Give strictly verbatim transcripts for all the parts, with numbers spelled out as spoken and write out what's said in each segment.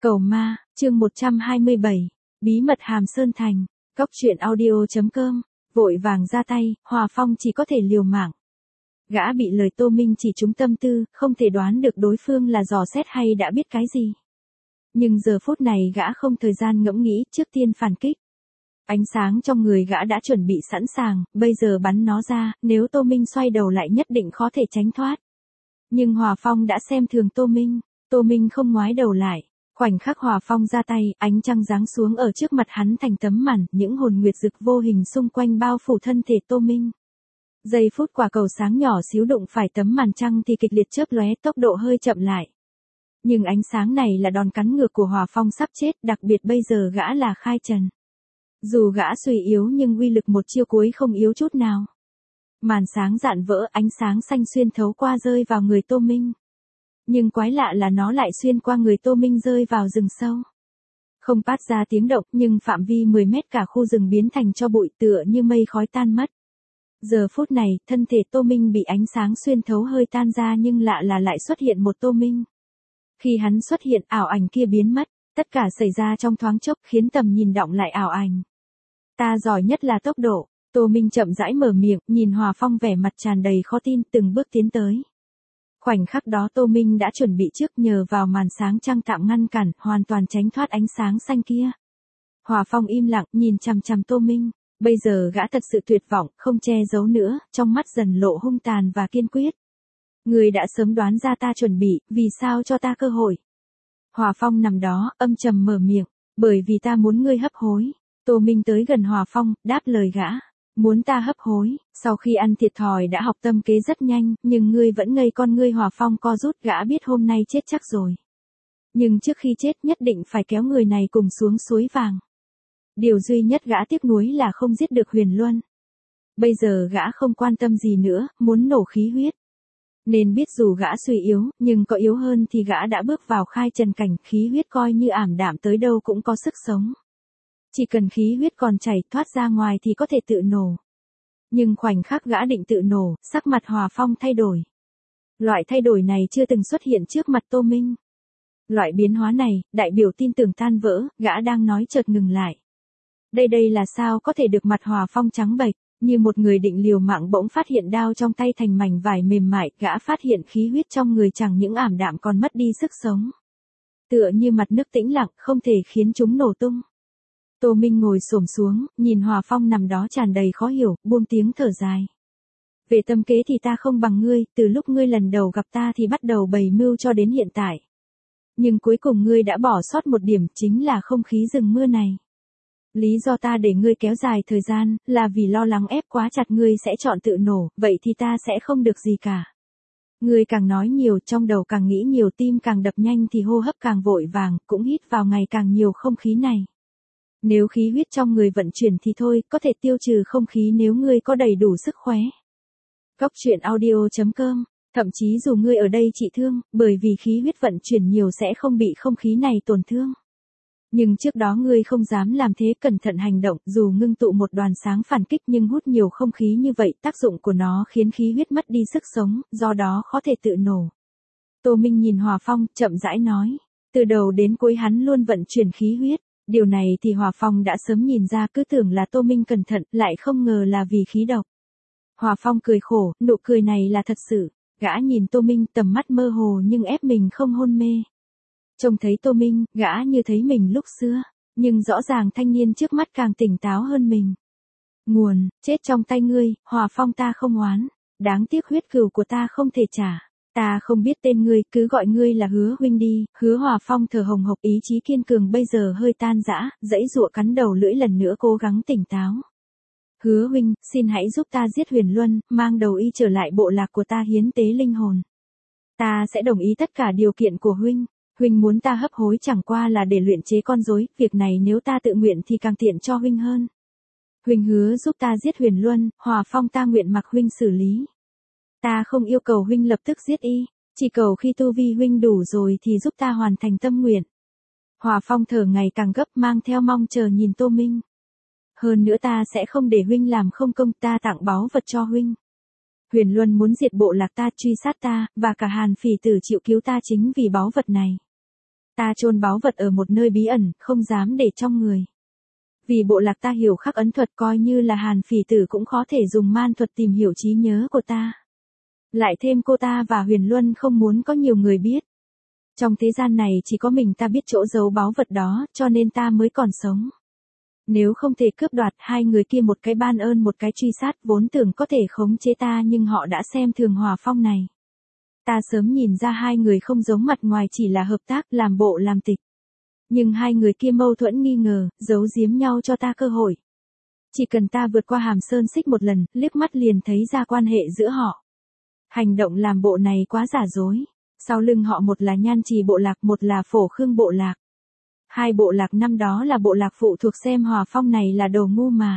Cầu ma, chương một trăm hai mươi bảy, bí mật Hàm Sơn Thành, cóc truyện audio chấm com, vội vàng ra tay, Hòa Phong chỉ có thể liều mạng. Gã bị lời Tô Minh chỉ trúng tâm tư, không thể đoán được đối phương là dò xét hay đã biết cái gì. Nhưng giờ phút này gã không thời gian ngẫm nghĩ, trước tiên phản kích. Ánh sáng trong người gã đã chuẩn bị sẵn sàng, bây giờ bắn nó ra, nếu Tô Minh xoay đầu lại nhất định khó thể tránh thoát. Nhưng Hòa Phong đã xem thường Tô Minh, Tô Minh không ngoái đầu lại. Khoảnh khắc Hòa Phong ra tay, ánh trăng giáng xuống ở trước mặt hắn thành tấm màn, những hồn nguyệt dực vô hình xung quanh bao phủ thân thể Tô Minh. Giây phút quả cầu sáng nhỏ xíu đụng phải tấm màn trăng thì kịch liệt chớp lóe, tốc độ hơi chậm lại. Nhưng ánh sáng này là đòn cắn ngược của Hòa Phong sắp chết, đặc biệt bây giờ gã là khai trần. Dù gã suy yếu nhưng uy lực một chiêu cuối không yếu chút nào. Màn sáng dạn vỡ, ánh sáng xanh xuyên thấu qua rơi vào người Tô Minh. Nhưng quái lạ là nó lại xuyên qua người Tô Minh rơi vào rừng sâu. Không phát ra tiếng động nhưng phạm vi mười mét cả khu rừng biến thành tro bụi tựa như mây khói tan mất. Giờ phút này, thân thể Tô Minh bị ánh sáng xuyên thấu hơi tan ra nhưng lạ là lại xuất hiện một Tô Minh. Khi hắn xuất hiện, ảo ảnh kia biến mất, tất cả xảy ra trong thoáng chốc khiến tầm nhìn đọng lại ảo ảnh. Ta giỏi nhất là tốc độ, Tô Minh chậm rãi mở miệng, nhìn Hòa Phong vẻ mặt tràn đầy khó tin, từng bước tiến tới. Khoảnh khắc đó Tô Minh đã chuẩn bị trước, nhờ vào màn sáng trăng tạm ngăn cản, hoàn toàn tránh thoát ánh sáng xanh kia. Hòa Phong im lặng, nhìn chằm chằm Tô Minh, bây giờ gã thật sự tuyệt vọng, không che giấu nữa, trong mắt dần lộ hung tàn và kiên quyết. Người đã sớm đoán ra ta chuẩn bị, vì sao cho ta cơ hội? Hòa Phong nằm đó, âm trầm mở miệng, bởi vì ta muốn ngươi hấp hối. Tô Minh tới gần Hòa Phong, đáp lời gã. Muốn ta hấp hối, sau khi ăn thiệt thòi đã học tâm kế rất nhanh, nhưng ngươi vẫn ngây con. Ngươi Hòa Phong co rút, gã biết hôm nay chết chắc rồi. Nhưng trước khi chết nhất định phải kéo người này cùng xuống suối vàng. Điều duy nhất gã tiếc nuối là không giết được Huyền Luân. Bây giờ gã không quan tâm gì nữa, muốn nổ khí huyết. Nên biết dù gã suy yếu, nhưng có yếu hơn thì gã đã bước vào khai trần cảnh, khí huyết coi như ảm đạm tới đâu cũng có sức sống. Chỉ cần khí huyết còn chảy thoát ra ngoài thì có thể tự nổ. Nhưng khoảnh khắc gã định tự nổ, sắc mặt Hòa Phong thay đổi. Loại thay đổi này chưa từng xuất hiện trước mặt Tô Minh. Loại biến hóa này, đại biểu tin tưởng tan vỡ, gã đang nói chợt ngừng lại. Đây đây là sao có thể được? Mặt Hòa Phong trắng bệch, như một người định liều mạng bỗng phát hiện đao trong tay thành mảnh vải mềm mại, gã phát hiện khí huyết trong người chẳng những ảm đạm còn mất đi sức sống. Tựa như mặt nước tĩnh lặng, không thể khiến chúng nổ tung. Tô Minh ngồi xổm xuống, nhìn Hòa Phong nằm đó tràn đầy khó hiểu, buông tiếng thở dài. Về tâm kế thì ta không bằng ngươi, từ lúc ngươi lần đầu gặp ta thì bắt đầu bày mưu cho đến hiện tại. Nhưng cuối cùng ngươi đã bỏ sót một điểm, chính là không khí rừng mưa này. Lý do ta để ngươi kéo dài thời gian, là vì lo lắng ép quá chặt ngươi sẽ chọn tự nổ, vậy thì ta sẽ không được gì cả. Ngươi càng nói nhiều, trong đầu càng nghĩ nhiều, tim càng đập nhanh thì hô hấp càng vội vàng, cũng hít vào ngày càng nhiều không khí này. Nếu khí huyết trong người vận chuyển thì thôi, có thể tiêu trừ không khí nếu ngươi có đầy đủ sức khỏe. cóc truyện audio chấm com, thậm chí dù ngươi ở đây trị thương, bởi vì khí huyết vận chuyển nhiều sẽ không bị không khí này tổn thương. Nhưng trước đó ngươi không dám làm thế, cẩn thận hành động, dù ngưng tụ một đoàn sáng phản kích nhưng hút nhiều không khí như vậy, tác dụng của nó khiến khí huyết mất đi sức sống, do đó khó thể tự nổ. Tô Minh nhìn Hòa Phong, chậm rãi nói, từ đầu đến cuối hắn luôn vận chuyển khí huyết. Điều này thì Hòa Phong đã sớm nhìn ra, cứ tưởng là Tô Minh cẩn thận, lại không ngờ là vì khí độc. Hòa Phong cười khổ, nụ cười này là thật sự. Gã nhìn Tô Minh, tầm mắt mơ hồ nhưng ép mình không hôn mê. Trông thấy Tô Minh, gã như thấy mình lúc xưa, nhưng rõ ràng thanh niên trước mắt càng tỉnh táo hơn mình. Nguồn, chết trong tay ngươi, Hòa Phong ta không oán, đáng tiếc huyết cừu của ta không thể trả. Ta không biết tên ngươi, cứ gọi ngươi là Hứa huynh đi. Hứa Hòa Phong thở hồng hộc, ý chí kiên cường bây giờ hơi tan rã, dãy dụa cắn đầu lưỡi lần nữa cố gắng tỉnh táo. Hứa huynh, xin hãy giúp ta giết Huyền Luân, mang đầu y trở lại bộ lạc của ta hiến tế linh hồn. Ta sẽ đồng ý tất cả điều kiện của huynh. Huynh muốn ta hấp hối chẳng qua là để luyện chế con rối, việc này nếu ta tự nguyện thì càng tiện cho huynh hơn. Huynh hứa giúp ta giết Huyền Luân, Hòa Phong ta nguyện mặc huynh xử lý. Ta không yêu cầu huynh lập tức giết y, chỉ cầu khi tu vi huynh đủ rồi thì giúp ta hoàn thành tâm nguyện. Hòa Phong thở ngày càng gấp, mang theo mong chờ nhìn Tô Minh. Hơn nữa ta sẽ không để huynh làm không công, ta tặng báu vật cho huynh. Huyền Luân muốn diệt bộ lạc ta, truy sát ta, và cả Hàn Phỉ Tử chịu cứu ta chính vì báu vật này. Ta chôn báu vật ở một nơi bí ẩn, không dám để trong người. Vì bộ lạc ta hiểu khắc ấn thuật, coi như là Hàn Phỉ Tử cũng khó thể dùng man thuật tìm hiểu trí nhớ của ta. Lại thêm cô ta và Huyền Luân không muốn có nhiều người biết. Trong thế gian này chỉ có mình ta biết chỗ giấu báu vật đó, cho nên ta mới còn sống. Nếu không thể cướp đoạt, hai người kia một cái ban ơn một cái truy sát, vốn tưởng có thể khống chế ta nhưng họ đã xem thường Hòa Phong này. Ta sớm nhìn ra hai người không giống, mặt ngoài chỉ là hợp tác, làm bộ làm tịch. Nhưng hai người kia mâu thuẫn nghi ngờ, giấu giếm nhau cho ta cơ hội. Chỉ cần ta vượt qua Hàm Sơn Xích một lần, liếc mắt liền thấy ra quan hệ giữa họ. Hành động làm bộ này quá giả dối. Sau lưng họ một là Nhan Trì bộ lạc, một là Phổ Khương bộ lạc. Hai bộ lạc năm đó là bộ lạc phụ thuộc, xem Hòa Phong này là đồ ngu mà.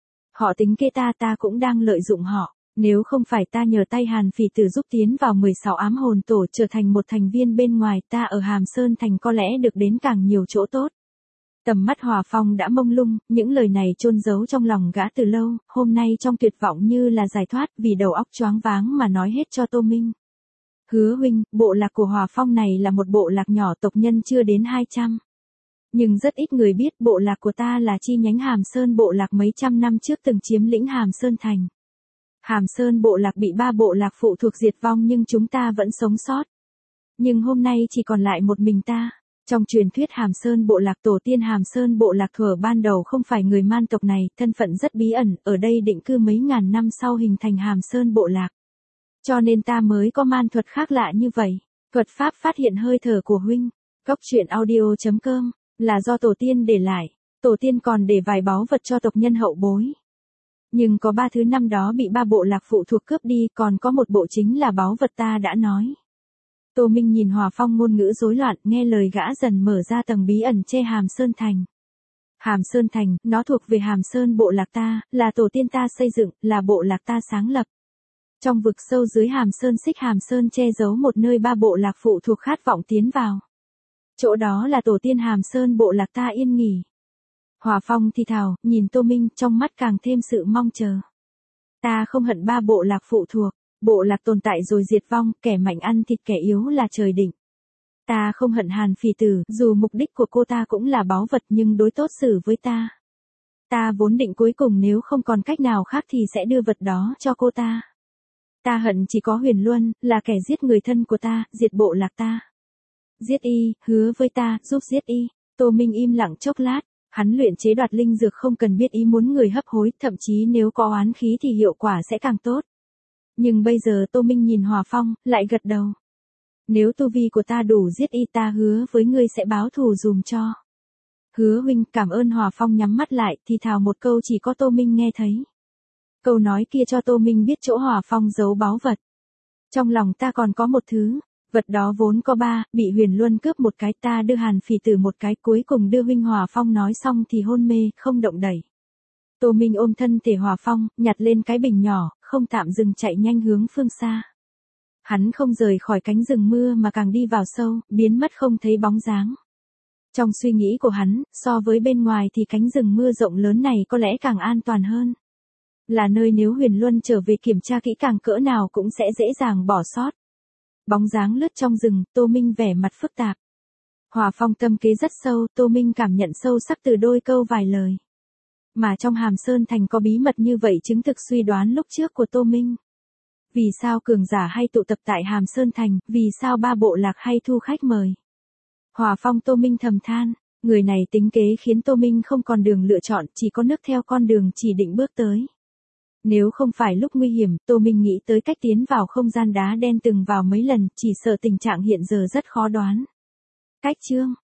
Họ tính kê ta, ta cũng đang lợi dụng họ. Nếu không phải ta nhờ tay Hàn Phỉ Tử giúp tiến vào mười sáu ám hồn tổ, trở thành một thành viên bên ngoài, ta ở Hàm Sơn Thành có lẽ được đến càng nhiều chỗ tốt. Tầm mắt Hòa Phong đã mông lung, những lời này chôn giấu trong lòng gã từ lâu, hôm nay trong tuyệt vọng như là giải thoát, vì đầu óc choáng váng mà nói hết cho Tô Minh. Hứa huynh, bộ lạc của Hòa Phong này là một bộ lạc nhỏ, tộc nhân chưa đến hai trăm. Nhưng rất ít người biết bộ lạc của ta là chi nhánh Hàm Sơn bộ lạc mấy trăm năm trước từng chiếm lĩnh Hàm Sơn Thành. Hàm Sơn bộ lạc bị ba bộ lạc phụ thuộc diệt vong nhưng chúng ta vẫn sống sót. Nhưng hôm nay chỉ còn lại một mình ta. Trong truyền thuyết Hàm Sơn bộ lạc, tổ tiên Hàm Sơn bộ lạc thuở ban đầu không phải người man tộc này, thân phận rất bí ẩn, ở đây định cư mấy ngàn năm sau hình thành Hàm Sơn bộ lạc. Cho nên ta mới có man thuật khác lạ như vậy. Thuật pháp phát hiện hơi thở của huynh. Cốc truyện audio chấm com là do tổ tiên để lại. Tổ tiên còn để vài báu vật cho tộc nhân hậu bối. Nhưng có ba thứ năm đó bị ba bộ lạc phụ thuộc cướp đi, còn có một bộ chính là báu vật ta đã nói. Tô Minh nhìn Hòa Phong ngôn ngữ rối loạn, nghe lời gã dần mở ra tầng bí ẩn che Hàm Sơn Thành. Hàm Sơn Thành, nó thuộc về Hàm Sơn bộ lạc ta, là tổ tiên ta xây dựng, là bộ lạc ta sáng lập. Trong vực sâu dưới Hàm Sơn Xích, Hàm Sơn che giấu một nơi ba bộ lạc phụ thuộc khát vọng tiến vào. Chỗ đó là tổ tiên Hàm Sơn bộ lạc ta yên nghỉ. Hòa Phong thì thào, nhìn Tô Minh, trong mắt càng thêm sự mong chờ. Ta không hận ba bộ lạc phụ thuộc, bộ lạc tồn tại rồi diệt vong, kẻ mạnh ăn thịt kẻ yếu là trời định. Ta không hận Hàn Phỉ Tử, dù mục đích của cô ta cũng là báu vật nhưng đối tốt xử với ta. Ta vốn định cuối cùng nếu không còn cách nào khác thì sẽ đưa vật đó cho cô ta. Ta hận chỉ có Huyền Luân, là kẻ giết người thân của ta, diệt bộ lạc ta. Giết y, hứa với ta, giúp giết y. Tô Minh im lặng chốc lát. Hắn luyện chế đoạt linh dược không cần biết ý muốn người hấp hối, thậm chí nếu có oán khí thì hiệu quả sẽ càng tốt. Nhưng bây giờ Tô Minh nhìn Hòa Phong, lại gật đầu. Nếu tu vi của ta đủ giết y, ta hứa với ngươi sẽ báo thù dùm cho. Hứa huynh, cảm ơn. Hòa Phong nhắm mắt lại, thì thào một câu chỉ có Tô Minh nghe thấy. Câu nói kia cho Tô Minh biết chỗ Hòa Phong giấu báu vật. Trong lòng ta còn có một thứ. Vật đó vốn có ba, bị Huyền Luân cướp một cái, ta đưa Hàn Phỉ Tử một cái, cuối cùng đưa huynh. Hòa Phong nói xong thì hôn mê, không động đẩy. Tô Minh ôm thân thể Hòa Phong, nhặt lên cái bình nhỏ, không tạm dừng chạy nhanh hướng phương xa. Hắn không rời khỏi cánh rừng mưa mà càng đi vào sâu, biến mất không thấy bóng dáng. Trong suy nghĩ của hắn, so với bên ngoài thì cánh rừng mưa rộng lớn này có lẽ càng an toàn hơn. Là nơi nếu Huyền Luân trở về kiểm tra kỹ càng cỡ nào cũng sẽ dễ dàng bỏ sót. Bóng dáng lướt trong rừng, Tô Minh vẻ mặt phức tạp. Hòa Phong tâm kế rất sâu, Tô Minh cảm nhận sâu sắc từ đôi câu vài lời. Mà trong Hàm Sơn Thành có bí mật như vậy chứng thực suy đoán lúc trước của Tô Minh. Vì sao cường giả hay tụ tập tại Hàm Sơn Thành, vì sao ba bộ lạc hay thu khách mời. Hòa Phong. Tô Minh thầm than, người này tính kế khiến Tô Minh không còn đường lựa chọn, chỉ có nước theo con đường chỉ định bước tới. Nếu không phải lúc nguy hiểm, Tô Minh nghĩ tới cách tiến vào không gian đá đen từng vào mấy lần, chỉ sợ tình trạng hiện giờ rất khó đoán. Cách chương